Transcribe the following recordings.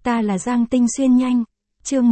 Ta là Giang Tinh Xuyên nhanh. Chương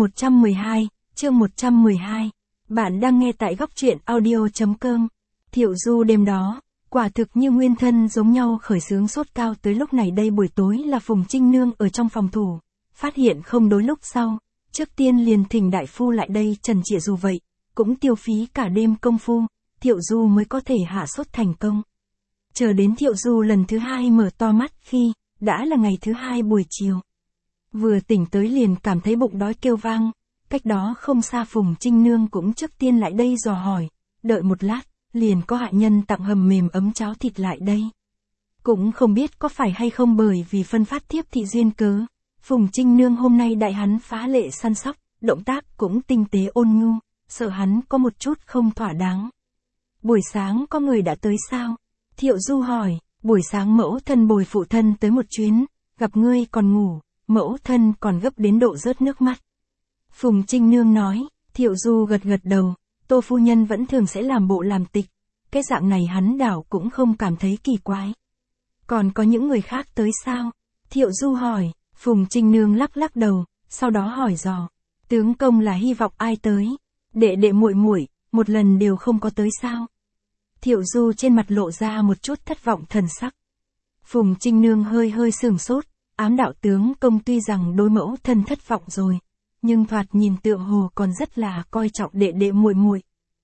112. Bạn đang nghe tại góc truyện audio.com. Thiệu Du đêm đó, quả thực như nguyên thân giống nhau khởi xướng sốt cao tới lúc này đây buổi tối là Phùng Trinh Nương ở trong phòng thủ. Phát hiện không đối lúc sau, trước tiên liền thỉnh đại phu lại đây trần trị dù vậy, cũng tiêu phí cả đêm công phu, Thiệu Du mới có thể hạ sốt thành công. Chờ đến Thiệu Du lần thứ hai mở to mắt khi, đã là ngày thứ hai buổi chiều. Vừa tỉnh tới liền cảm thấy bụng đói kêu vang, cách đó không xa Phùng Trinh Nương cũng trước tiên lại đây dò hỏi, đợi một lát, liền có hạ nhân tặng hầm mềm ấm cháo thịt lại đây. Cũng không biết có phải hay không bởi vì phân phát thiếp thị duyên cớ, Phùng Trinh Nương hôm nay đại hắn phá lệ săn sóc, động tác cũng tinh tế ôn nhu, sợ hắn có một chút không thỏa đáng. Buổi sáng có người đã tới sao? Thiệu Du hỏi, buổi sáng mẫu thân bồi phụ thân tới một chuyến, gặp ngươi còn ngủ, mẫu thân còn gấp đến độ rớt nước mắt. Phùng Trinh Nương nói, Thiệu Du gật gật đầu, Tô phu nhân vẫn thường sẽ làm bộ làm tịch, cái dạng này hắn đảo cũng không cảm thấy kỳ quái. Còn có những người khác tới sao? Thiệu Du hỏi, Phùng Trinh Nương lắc lắc đầu, sau đó hỏi dò, tướng công là hy vọng ai tới? Đệ muội muội, một lần đều không có tới sao? Thiệu Du trên mặt lộ ra một chút thất vọng thần sắc. Phùng Trinh Nương hơi sửng sốt, ám đạo tướng công tuy rằng đối mẫu thân thất vọng rồi, nhưng thoạt nhìn tựa hồ còn rất là coi trọng đệ muội muội.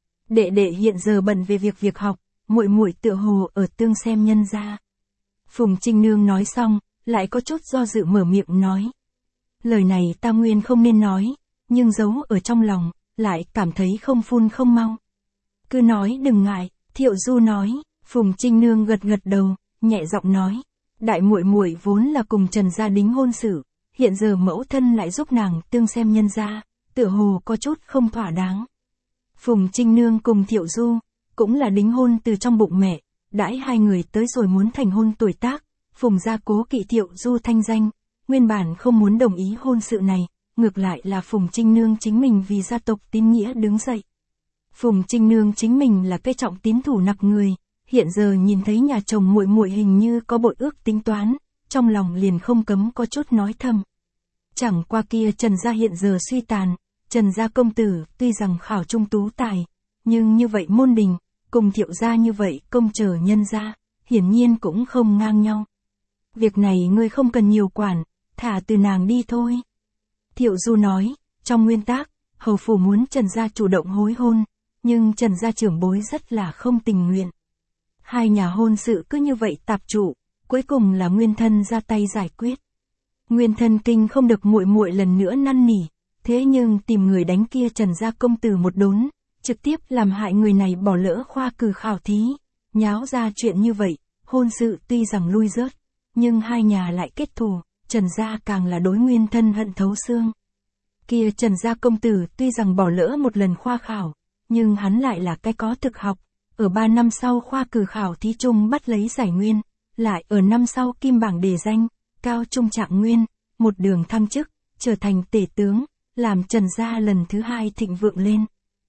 Đệ hiện giờ bận về việc học, muội muội tựa hồ ở tương xem nhân gia. Phùng Trinh Nương nói xong, lại có chút do dự mở miệng nói. Lời này ta nguyên không nên nói, nhưng giấu ở trong lòng, lại cảm thấy không phun không mau. Cứ nói đừng ngại, Thiệu Du nói. Phùng Trinh Nương gật gật đầu, nhẹ giọng nói. Đại muội muội vốn là cùng Trần gia đính hôn sự, hiện giờ mẫu thân lại giúp nàng tương xem nhân gia, tựa hồ có chút không thỏa đáng. Phùng Trinh Nương cùng Thiệu Du, cũng là đính hôn từ trong bụng mẹ, đãi hai người tới rồi muốn thành hôn tuổi tác, Phùng gia cố kỵ Thiệu Du thanh danh, nguyên bản không muốn đồng ý hôn sự này, ngược lại là Phùng Trinh Nương chính mình vì gia tộc tín nghĩa đứng dậy. Phùng Trinh Nương chính mình là cái trọng tín thủ nặc người, hiện giờ nhìn thấy nhà chồng muội muội hình như có bội ước tính toán, trong lòng liền không cấm có chút nói thầm. Chẳng qua kia Trần gia hiện giờ suy tàn, Trần gia công tử tuy rằng khảo trung tú tài, nhưng như vậy môn đình, cùng Thiệu gia như vậy công trở nhân gia, hiển nhiên cũng không ngang nhau. Việc này ngươi không cần nhiều quản, thả từ nàng đi thôi. Thiệu Du nói, trong nguyên tắc, hầu phủ muốn Trần gia chủ động hối hôn, nhưng Trần gia trưởng bối rất là không tình nguyện. Hai nhà hôn sự cứ như vậy tạp trụ, cuối cùng là nguyên thân ra tay giải quyết. Nguyên thân kinh không được muội muội lần nữa năn nỉ, thế nhưng tìm người đánh kia Trần gia công tử một đốn, trực tiếp làm hại người này bỏ lỡ khoa cử khảo thí, nháo ra chuyện như vậy, hôn sự tuy rằng lui rớt, nhưng hai nhà lại kết thù, Trần gia càng là đối nguyên thân hận thấu xương. Kia Trần gia công tử tuy rằng bỏ lỡ một lần khoa khảo, nhưng hắn lại là cái có thực học, ở 3 năm sau khoa cử khảo thí trung bắt lấy giải nguyên, lại ở năm sau kim bảng đề danh, cao trung trạng nguyên, một đường thăng chức, trở thành tể tướng, làm Trần gia lần thứ hai thịnh vượng lên.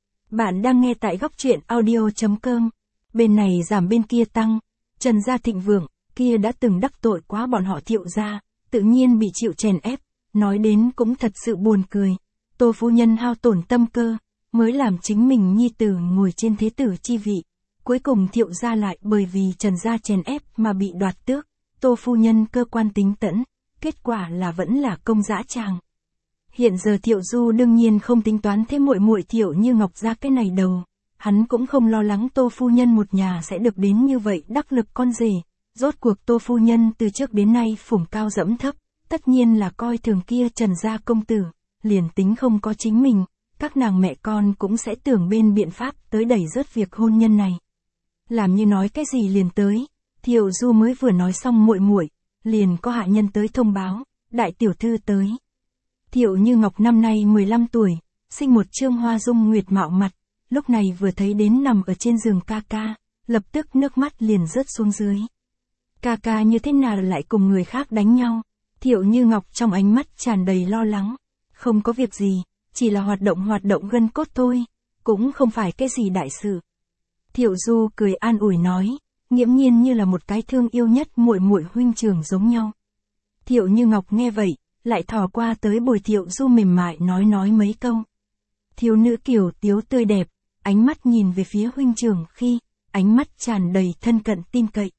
Bạn đang nghe tại góc truyện audio.com, bên này giảm bên kia tăng, Trần gia thịnh vượng, kia đã từng đắc tội quá bọn họ Thiệu gia, tự nhiên bị chịu chèn ép, nói đến cũng thật sự buồn cười. Tô phu nhân hao tổn tâm cơ, mới làm chính mình nhi tử ngồi trên thế tử chi vị. Cuối cùng Thiệu gia lại bởi vì Trần gia chèn ép mà bị đoạt tước, Tô phu nhân cơ quan tính tẫn, kết quả là vẫn là công dã tràng. Hiện giờ Thiệu Du đương nhiên không tính toán thêm muội muội Thiệu Như Ngọc ra cái này đầu, hắn cũng không lo lắng Tô phu nhân một nhà sẽ được đến như vậy đắc lực con rể. Rốt cuộc Tô phu nhân từ trước đến nay phủng cao dẫm thấp, tất nhiên là coi thường kia Trần gia công tử, liền tính không có chính mình, các nàng mẹ con cũng sẽ tưởng bên biện pháp tới đẩy rớt việc hôn nhân này. Làm như nói cái gì liền tới, Thiệu Du mới vừa nói xong muội muội, liền có hạ nhân tới thông báo, đại tiểu thư tới. Thiệu Như Ngọc năm nay 15 tuổi, sinh một trương hoa dung nguyệt mạo mặt, lúc này vừa thấy đến nằm ở trên giường ca ca, lập tức nước mắt liền rớt xuống dưới. Ca ca như thế nào lại cùng người khác đánh nhau? Thiệu Như Ngọc trong ánh mắt tràn đầy lo lắng. Không có việc gì, chỉ là hoạt động gân cốt thôi, cũng không phải cái gì đại sự. Thiệu Du cười an ủi nói, nghiễm nhiên như là một cái thương yêu nhất muội muội huynh trưởng giống nhau. Thiệu Như Ngọc nghe vậy, lại thò qua tới bồi Thiệu Du mềm mại nói mấy câu. Thiếu nữ kiều tiếu tươi đẹp, ánh mắt nhìn về phía huynh trưởng khi, ánh mắt tràn đầy thân cận tin cậy.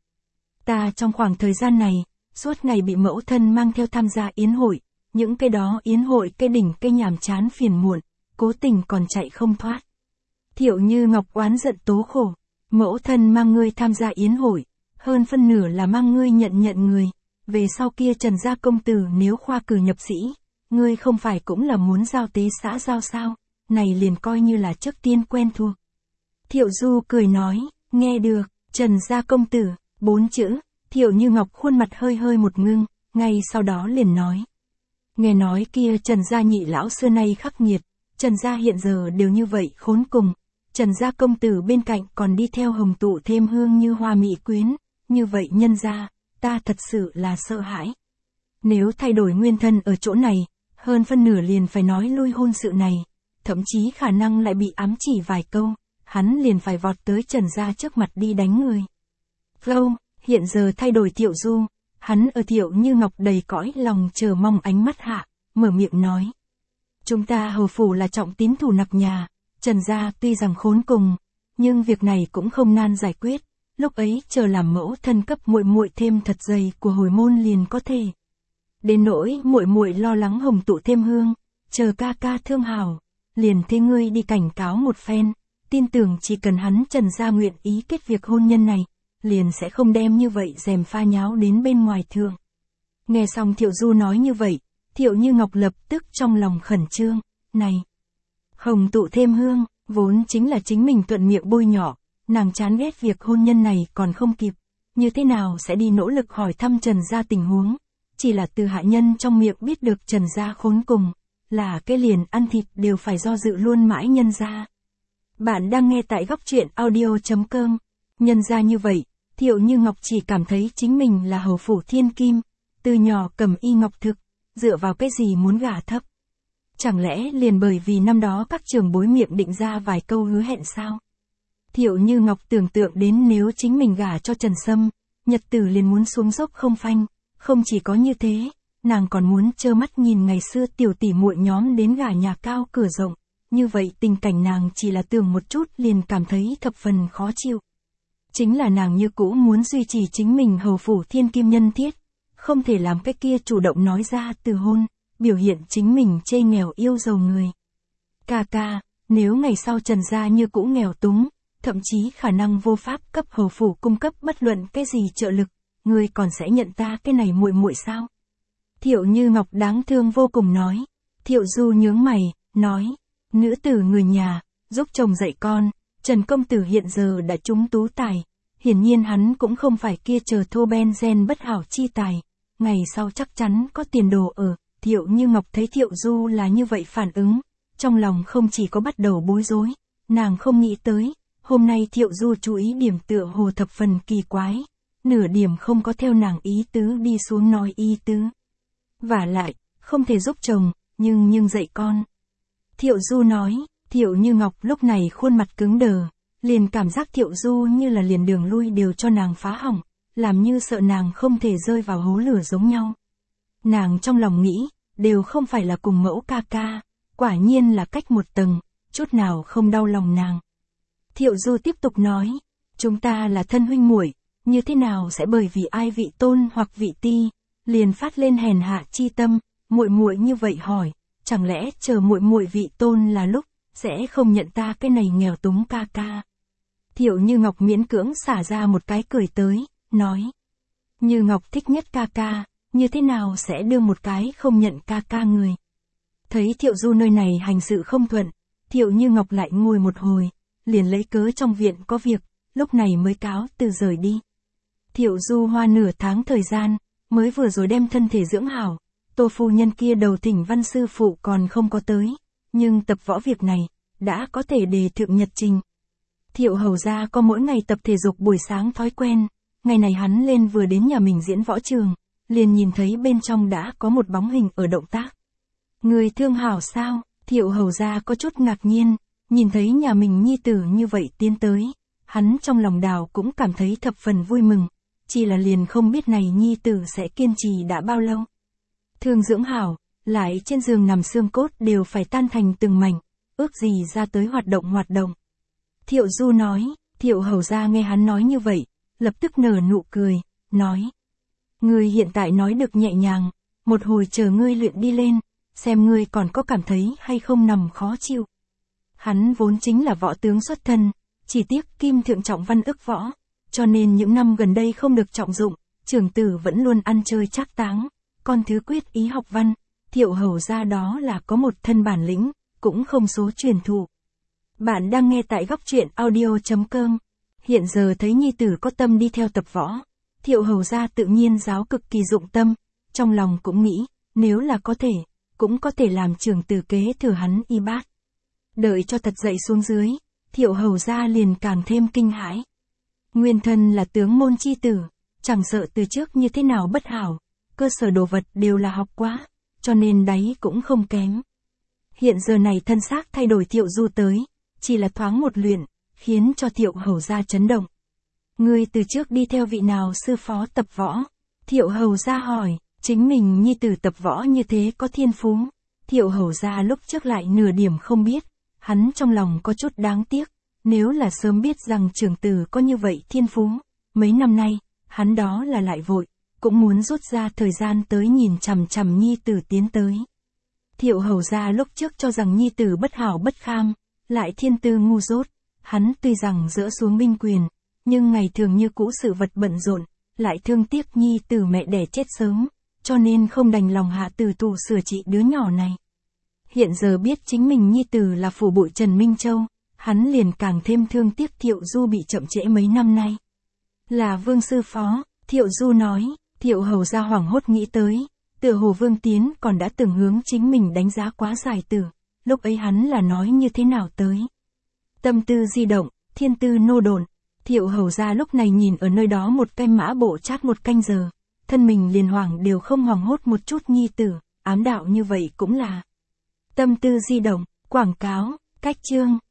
Ta trong khoảng thời gian này, suốt ngày bị mẫu thân mang theo tham gia yến hội, những cái đó yến hội cái đỉnh cái nhàm chán phiền muộn, cố tình còn chạy không thoát. Thiệu Như Ngọc oán giận tố khổ, mẫu thân mang ngươi tham gia yến hội, hơn phân nửa là mang ngươi nhận người, về sau kia Trần gia công tử nếu khoa cử nhập sĩ, ngươi không phải cũng là muốn giao tế xã giao sao, này liền coi như là trước tiên quen thuộc. Thiệu Du cười nói, nghe được, Trần gia công tử, 4 chữ, Thiệu Như Ngọc khuôn mặt hơi một ngưng, ngay sau đó liền nói. Nghe nói kia Trần gia nhị lão xưa nay khắc nghiệt, Trần gia hiện giờ đều như vậy khốn cùng, Trần gia công tử bên cạnh còn đi theo hồng tụ thêm hương như hoa mỹ quyến, như vậy nhân gia, ta thật sự là sợ hãi. Nếu thay đổi nguyên thân ở chỗ này, hơn phân nửa liền phải nói lui hôn sự này, thậm chí khả năng lại bị ám chỉ vài câu, hắn liền phải vọt tới Trần gia trước mặt đi đánh người. Không, hiện giờ thay đổi Thiệu Du, hắn ở Thiệu Như Ngọc đầy cõi lòng chờ mong ánh mắt hạ, mở miệng nói. Chúng ta hầu phủ là trọng tín thủ nặc nhà, Trần gia tuy rằng khốn cùng, nhưng việc này cũng không nan giải quyết, lúc ấy chờ làm mẫu thân cấp muội thêm thật dày của hồi môn liền có thể. Đến nỗi muội lo lắng hồng tụ thêm hương, chờ ca ca thương hảo, liền thế ngươi đi cảnh cáo một phen, tin tưởng chỉ cần hắn Trần gia nguyện ý kết việc hôn nhân này, liền sẽ không đem như vậy rèm pha nháo đến bên ngoài thượng. Nghe xong Thiệu Du nói như vậy, Thiệu Như Ngọc lập tức trong lòng khẩn trương, này. Hồng tụ thêm hương, vốn chính là chính mình thuận miệng bôi nhỏ, nàng chán ghét việc hôn nhân này còn không kịp, như thế nào sẽ đi nỗ lực hỏi thăm Trần gia tình huống, chỉ là từ hạ nhân trong miệng biết được Trần gia khốn cùng, là cái liền ăn thịt đều phải do dự luôn mãi nhân gia. Bạn đang nghe tại góc truyện audio.com, nhân gia như vậy, Thiệu Như Ngọc chỉ cảm thấy chính mình là hầu phủ thiên kim, từ nhỏ cầm y ngọc thực, dựa vào cái gì muốn gả thấp. Chẳng lẽ liền bởi vì năm đó các trưởng bối miệng định ra vài câu hứa hẹn sao? Thiệu Như Ngọc tưởng tượng đến nếu chính mình gả cho Trần Sâm, nhật tử liền muốn xuống dốc không phanh, không chỉ có như thế, nàng còn muốn trơ mắt nhìn ngày xưa tiểu tỷ muội nhóm đến gả nhà cao cửa rộng, như vậy tình cảnh nàng chỉ là tưởng một chút liền cảm thấy thập phần khó chịu. Chính là nàng như cũ muốn duy trì chính mình hầu phủ thiên kim nhân thiết, không thể làm cái kia chủ động nói ra từ hôn, biểu hiện chính mình chê nghèo yêu giàu người. Ca, nếu ngày sau Trần gia như cũ nghèo túng, thậm chí khả năng vô pháp cấp hầu phủ cung cấp bất luận cái gì trợ lực, ngươi còn sẽ nhận ta cái này muội sao? Thiệu Như Ngọc đáng thương vô cùng nói. Thiệu Du nhướng mày, nói, nữ tử người nhà, giúp chồng dạy con, Trần công tử hiện giờ đã trúng tú tài, hiển nhiên hắn cũng không phải kia chờ thô ben gen bất hảo chi tài, ngày sau chắc chắn có tiền đồ ở. Thiệu Như Ngọc thấy Thiệu Du là như vậy phản ứng, trong lòng không chỉ có bắt đầu bối rối, nàng không nghĩ tới, hôm nay Thiệu Du chú ý điểm tựa hồ thập phần kỳ quái, nửa điểm không có theo nàng ý tứ đi xuống nói ý tứ. Vả lại, không thể giúp chồng, nhưng dạy con. Thiệu Du nói, Thiệu Như Ngọc lúc này khuôn mặt cứng đờ, liền cảm giác Thiệu Du như là liền đường lui đều cho nàng phá hỏng, làm như sợ nàng không thể rơi vào hố lửa giống nhau. Nàng trong lòng nghĩ, đều không phải là cùng mẫu ca, quả nhiên là cách một tầng, chút nào không đau lòng nàng. Thiệu Du tiếp tục nói, chúng ta là thân huynh muội, như thế nào sẽ bởi vì ai vị tôn hoặc vị ti, liền phát lên hèn hạ chi tâm, muội như vậy hỏi, chẳng lẽ chờ muội vị tôn là lúc, sẽ không nhận ta cái này nghèo túng ca. Thiệu Như Ngọc miễn cưỡng xả ra một cái cười tới, nói, Như Ngọc thích nhất ca, như thế nào sẽ đưa một cái không nhận ca người. Thấy Thiệu Du nơi này hành sự không thuận, Thiệu Như Ngọc lại ngồi một hồi, liền lấy cớ trong viện có việc, lúc này mới cáo từ rời đi. Thiệu Du hoa nửa tháng thời gian, mới vừa rồi đem thân thể dưỡng hảo, Tô phu nhân kia đầu thỉnh văn sư phụ còn không có tới, nhưng tập võ việc này, đã có thể đề thượng nhật trình. Thiệu hầu gia có mỗi ngày tập thể dục buổi sáng thói quen, ngày này hắn lên vừa đến nhà mình diễn võ trường, liền nhìn thấy bên trong đã có một bóng hình ở động tác. Người thương hảo sao? Thiệu hầu gia có chút ngạc nhiên, nhìn thấy nhà mình nhi tử như vậy tiến tới, hắn trong lòng đào cũng cảm thấy thập phần vui mừng, chỉ là liền không biết này nhi tử sẽ kiên trì đã bao lâu. thương dưỡng hảo, lại trên giường nằm xương cốt đều phải tan thành từng mảnh, ước gì ra tới hoạt động. Thiệu Du nói, Thiệu hầu ra nghe hắn nói như vậy, lập tức nở nụ cười, nói. Ngươi hiện tại nói được nhẹ nhàng, một hồi chờ ngươi luyện đi lên, xem ngươi còn có cảm thấy hay không nằm khó chịu. Hắn vốn chính là võ tướng xuất thân, chỉ tiếc kim thượng trọng văn ức võ, cho nên những năm gần đây không được trọng dụng, trưởng tử vẫn luôn ăn chơi trác táng, con thứ quyết ý học văn, Thiệu hầu ra đó là có một thân bản lĩnh, cũng không số truyền thụ. Bạn đang nghe tại góc truyện audio.com. Hiện giờ thấy nhi tử có tâm đi theo tập võ, Thiệu hầu ra tự nhiên giáo cực kỳ dụng tâm, trong lòng cũng nghĩ, nếu là có thể, cũng có thể làm trưởng tử kế thừa hắn y bát. Đợi cho thật dậy xuống dưới, Thiệu hầu ra liền càng thêm kinh hãi. Nguyên thân là tướng môn chi tử, chẳng sợ từ trước như thế nào bất hảo, cơ sở đồ vật đều là học quá, cho nên đáy cũng không kém. Hiện giờ này thân xác thay đổi Thiệu Du tới, chỉ là thoáng một luyện, khiến cho Thiệu hầu ra chấn động. Ngươi từ trước đi theo vị nào sư phó tập võ? Thiệu hầu ra hỏi, chính mình nhi tử tập võ như thế có thiên phú. Thiệu hầu ra lúc trước lại nửa điểm không biết, hắn trong lòng có chút đáng tiếc, nếu là sớm biết rằng trưởng tử có như vậy thiên phú, mấy năm nay, hắn đó là lại vội, cũng muốn rút ra thời gian tới nhìn chằm chằm nhi tử tiến tới. Thiệu hầu ra lúc trước cho rằng nhi tử bất hảo bất kham, lại thiên tư ngu dốt, hắn tuy rằng dỡ xuống binh quyền, nhưng ngày thường như cũ sự vật bận rộn, lại thương tiếc nhi tử mẹ đẻ chết sớm, cho nên không đành lòng hạ tử tù sửa trị đứa nhỏ này. Hiện giờ biết chính mình nhi tử là phủ bụi Trần Minh Châu, hắn liền càng thêm thương tiếc Thiệu Du bị chậm trễ mấy năm nay. Là Vương sư phó, Thiệu Du nói, Thiệu hầu ra hoảng hốt nghĩ tới, tựa hồ Vương Tiến còn đã từng hướng chính mình đánh giá quá giải tử, lúc ấy hắn là nói như thế nào tới. Tâm tư di động, thiên tư nô độn, Thiệu hầu ra lúc này nhìn ở nơi đó một cái mã bộ chát một canh giờ, thân mình liền hoảng đều không hoảng hốt một chút nhi tử, ám đạo như vậy cũng là. Tâm tư di động, quảng cáo, cách chương.